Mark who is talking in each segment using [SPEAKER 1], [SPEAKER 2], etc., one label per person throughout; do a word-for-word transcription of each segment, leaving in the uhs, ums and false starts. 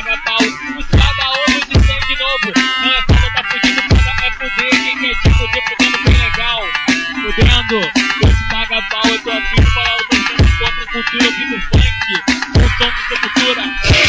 [SPEAKER 1] paga pau. O cada olho de cem de novo. Não é foda, tá fudido, foda é poder. Quem quer te poder, podendo bem legal. Podendo, esse paga pau. Eu tô aqui pra falar o bastante contra a cultura do funk. O som de sepultura.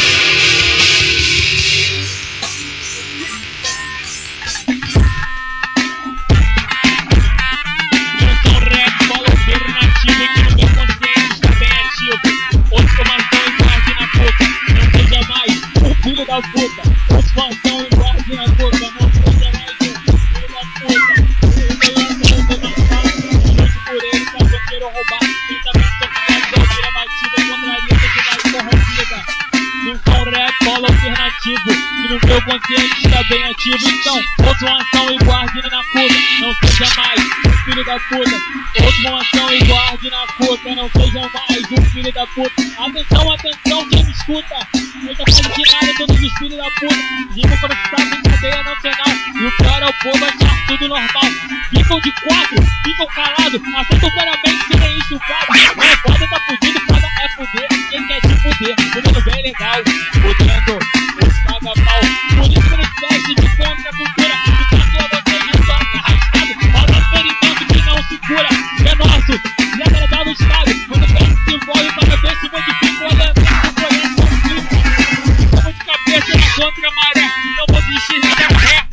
[SPEAKER 1] Eu sou um rap, bola alternativo. E que no meu consciente está bem ativo. Hoje formação e guarde na boca. Não seja mais um filho da puta. Hoje formação e guarde na boca. Não seja mais um filho da puta. Eu lanço o meu passado. Junto por ele, pra banqueiro roubar. Pensamento sofriador, vira batida. Contraria a sociedade corrompida. Não sou um rap, bola alternativo. Que no meu consciente está bem ativo. Então, outra ação e guarde na puta. Não seja mais um filho da puta. Outra ação e guarde na puta. Não seja mais um filho da puta. Atenção, atenção, quem me escuta. Eu tô falando de nada, todos os filhos da puta. Ficam processados em cadeia nacional. E o pior é o povo achar tudo normal. Ficam de quatro, ficam calados. Aceitam claramente serem estuprados. Não é foda, tá fudido, foda é fuder. Quem quer te fuder, fudendo bem legal. Fudendo, esse paga pau. Por isso que eles vestem de contra a cultura. E passou a vocês de sorte arrastado. Rola experimento que não se cura. É nosso, e agradável estado. Quando vem se envolve para ver se modifica o elemento. Conhece o filho. Estamos de cabeça na contra a maré. Não vou desistir nem dar ré.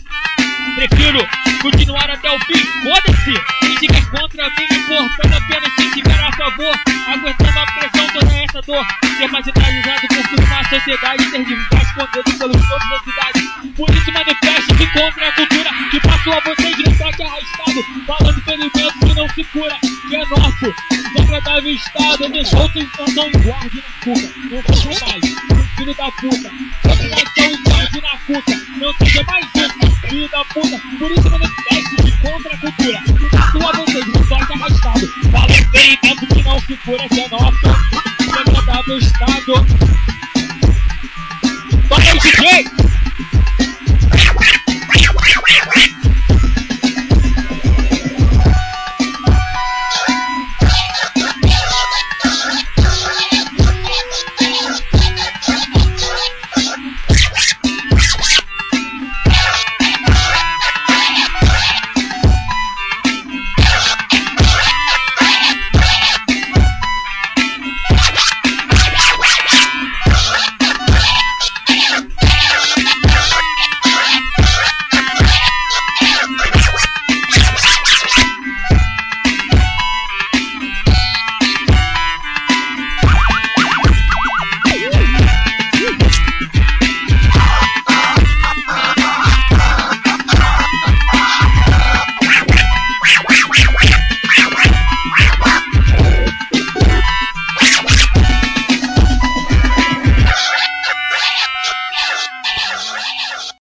[SPEAKER 1] Prefiro continuar até o fim. Foda-se! Quem diga contra mim, importando apenas quem tiver a favor. Aguentando a pressão, toda essa dor. Ser marginalizado por tudo na sociedade. Ter de ficar escondido pelos todos da cidade. Por isso manifeste-se contra a cultura que passou a vocês no trote arrastado. Falando ferimento que não se cura. Que é nosso, desagradável estado. Deixou sua intenção e guarde na cuca. Não seja mais um filho da puta. Obrigação e guarde na cuca. Não seja mais um filho da puta. Por isso manifeste-se contra a cultura que passou a vocês no trote arrastado. Falando ferimento que não se cura. Que é nosso, desagradável estado. Toca aí, D J!